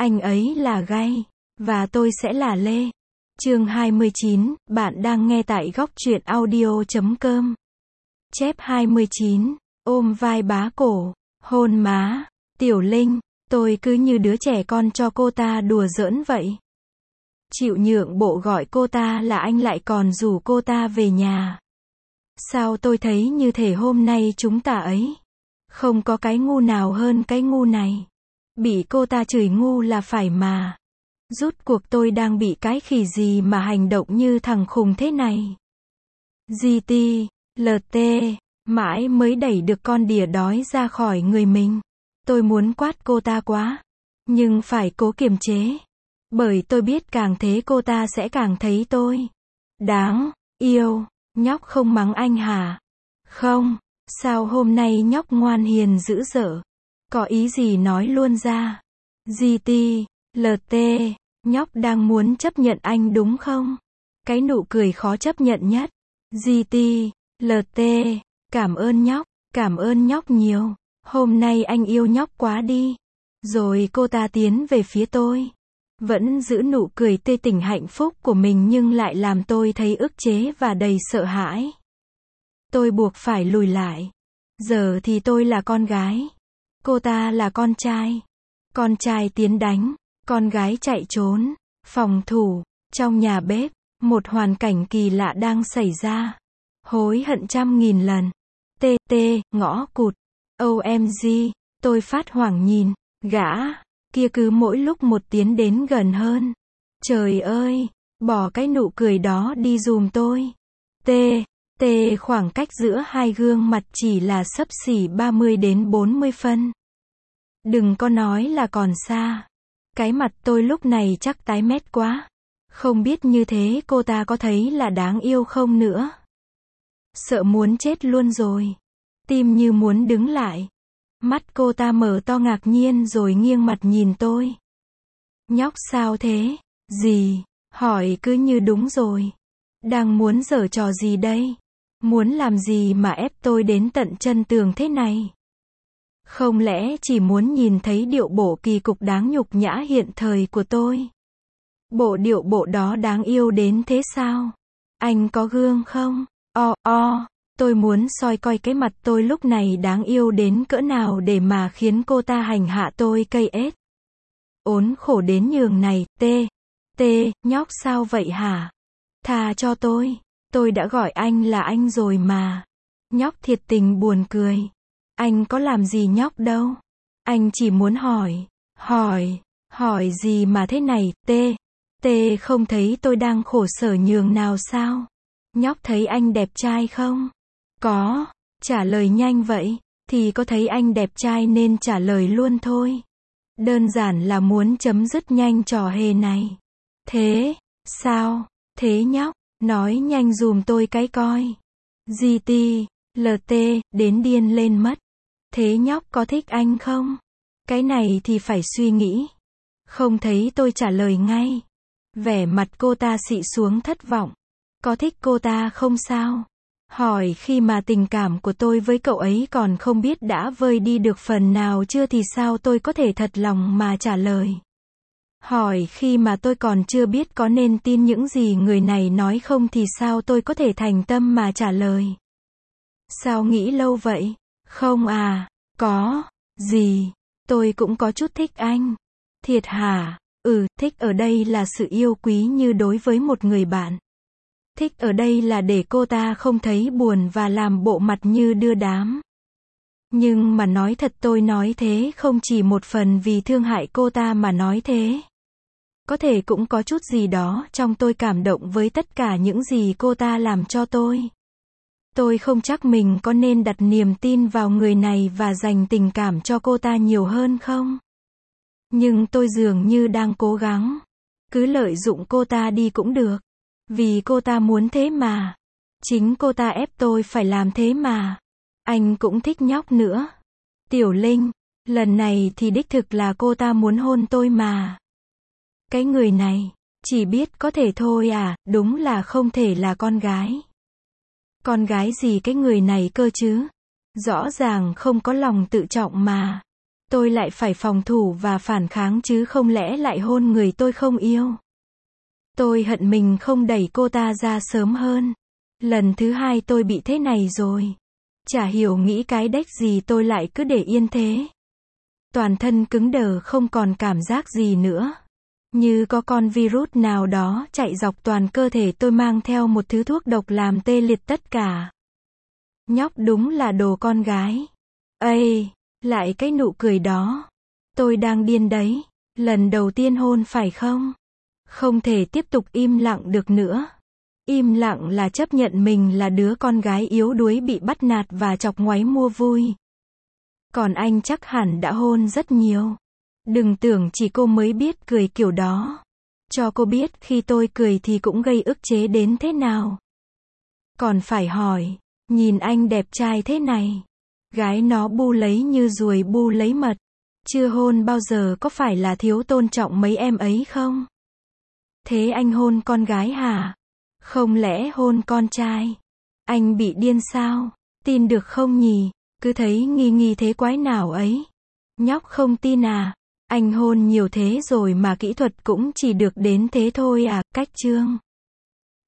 Anh ấy là Gay, và tôi sẽ là Lê. Chương 29, bạn đang nghe tại góc truyện audio.com. Chép 29, ôm vai bá cổ, hôn má, Tiểu Linh, tôi cứ như đứa trẻ con cho cô ta đùa giỡn vậy. Chịu nhượng bộ gọi cô ta là anh lại còn rủ cô ta về nhà. Sao tôi thấy như thể hôm nay chúng ta ấy, không có cái ngu nào hơn cái ngu này. Bị cô ta chửi ngu là phải mà. Rút cuộc tôi đang bị cái khỉ gì mà hành động như thằng khùng thế này. GT, LT, mãi mới đẩy được con đỉa đói ra khỏi người mình. Tôi muốn quát cô ta quá, nhưng phải cố kiềm chế. Bởi tôi biết càng thế cô ta sẽ càng thấy tôi đáng yêu. Nhóc không mắng anh hả? Không, sao hôm nay nhóc ngoan hiền dữ dở? Có ý gì nói luôn ra. GT, LT, nhóc đang muốn chấp nhận anh đúng không? Cái nụ cười khó chấp nhận nhất. GT, LT, cảm ơn nhóc nhiều. Hôm nay anh yêu nhóc quá đi. Rồi cô ta tiến về phía tôi. Vẫn giữ nụ cười tươi tỉnh hạnh phúc của mình nhưng lại làm tôi thấy ức chế và đầy sợ hãi. Tôi buộc phải lùi lại. Giờ thì tôi là con gái. Cô ta là con trai. Con trai tiến đánh, con gái chạy trốn, phòng thủ, trong nhà bếp, một hoàn cảnh kỳ lạ đang xảy ra. Hối hận trăm nghìn lần. TT, ngõ cụt. OMG, tôi phát hoảng nhìn, gã kia cứ mỗi lúc một tiến đến gần hơn. Trời ơi, bỏ cái nụ cười đó đi giùm tôi. T, khoảng cách giữa hai gương mặt chỉ là xấp xỉ 30 đến 40 phân. Đừng có nói là còn xa. Cái mặt tôi lúc này chắc tái mét quá. Không biết như thế cô ta có thấy là đáng yêu không nữa. Sợ muốn chết luôn rồi. Tim như muốn đứng lại. Mắt cô ta mở to ngạc nhiên rồi nghiêng mặt nhìn tôi. Nhóc sao thế? Gì? Hỏi cứ như đúng rồi. Đang muốn giở trò gì đây? Muốn làm gì mà ép tôi đến tận chân tường thế này? Không lẽ chỉ muốn nhìn thấy điệu bộ kỳ cục đáng nhục nhã hiện thời của tôi? Bộ điệu bộ đó đáng yêu đến thế sao? Anh có gương không? Tôi muốn soi coi cái mặt tôi lúc này đáng yêu đến cỡ nào để mà khiến cô ta hành hạ tôi cây ết. Ốn khổ đến nhường này. T, nhóc sao vậy hả? Tha cho tôi đã gọi anh là anh rồi mà. Nhóc thiệt tình buồn cười. Anh có làm gì nhóc đâu. Anh chỉ muốn hỏi gì mà thế này. T, không thấy tôi đang khổ sở nhường nào sao? Nhóc thấy anh đẹp trai không? Có, trả lời nhanh vậy, thì có thấy anh đẹp trai nên trả lời luôn thôi. Đơn giản là muốn chấm dứt nhanh trò hề này. Thế, sao? Thế nhóc, nói nhanh dùm tôi cái coi. GT, LT, đến điên lên mất. Thế nhóc có thích anh không? Cái này thì phải suy nghĩ. Không thấy tôi trả lời ngay. Vẻ mặt cô ta xị xuống thất vọng. Có thích cô ta không sao? Hỏi khi mà tình cảm của tôi với cậu ấy còn không biết đã vơi đi được phần nào chưa thì sao tôi có thể thật lòng mà trả lời. Hỏi khi mà tôi còn chưa biết có nên tin những gì người này nói không thì sao tôi có thể thành tâm mà trả lời. Sao nghĩ lâu vậy? Không à, có, gì, tôi cũng có chút thích anh. Thiệt hả? Thích ở đây là sự yêu quý như đối với một người bạn. Thích ở đây là để cô ta không thấy buồn và làm bộ mặt như đưa đám. Nhưng mà nói thật tôi nói thế không chỉ một phần vì thương hại cô ta mà nói thế. Có thể cũng có chút gì đó trong tôi cảm động với tất cả những gì cô ta làm cho tôi. Tôi không chắc mình có nên đặt niềm tin vào người này và dành tình cảm cho cô ta nhiều hơn không? Nhưng tôi dường như đang cố gắng. Cứ lợi dụng cô ta đi cũng được. Vì cô ta muốn thế mà. Chính cô ta ép tôi phải làm thế mà. Anh cũng thích nhóc nữa. Tiểu Linh, lần này thì đích thực là cô ta muốn hôn tôi mà. Cái người này, chỉ biết có thể thôi à, đúng là không thể là con gái. Con gái gì cái người này cơ chứ? Rõ ràng không có lòng tự trọng mà. tôi lại phải phòng thủ và phản kháng chứ không lẽ lại hôn người tôi không yêu. Tôi hận mình không đẩy cô ta ra sớm hơn. Lần thứ hai tôi bị thế này rồi. Chả hiểu nghĩ cái đếch gì tôi lại cứ để yên thế. Toàn thân cứng đờ không còn cảm giác gì nữa. Như có con virus nào đó chạy dọc toàn cơ thể tôi mang theo một thứ thuốc độc làm tê liệt tất cả. Nhóc đúng là đồ con gái. Ây, lại cái nụ cười đó. Tôi đang điên đấy. Lần đầu tiên hôn phải không? Không thể tiếp tục im lặng được nữa. Im lặng là chấp nhận mình là đứa con gái yếu đuối bị bắt nạt và chọc ngoáy mua vui. Còn anh chắc hẳn đã hôn rất nhiều. Đừng tưởng chỉ cô mới biết cười kiểu đó. Cho cô biết khi tôi cười thì cũng gây ức chế đến thế nào. Còn phải hỏi, nhìn anh đẹp trai thế này. Gái nó bu lấy như ruồi bu lấy mật. Chưa hôn bao giờ có phải là thiếu tôn trọng mấy em ấy không? Thế anh hôn con gái hả? Không lẽ hôn con trai? Anh bị điên sao? Tin được không nhỉ? Cứ thấy nghi nghi thế quái nào ấy. Nhóc không tin à? Anh hôn nhiều thế rồi mà kỹ thuật cũng chỉ được đến thế thôi à? Cách chương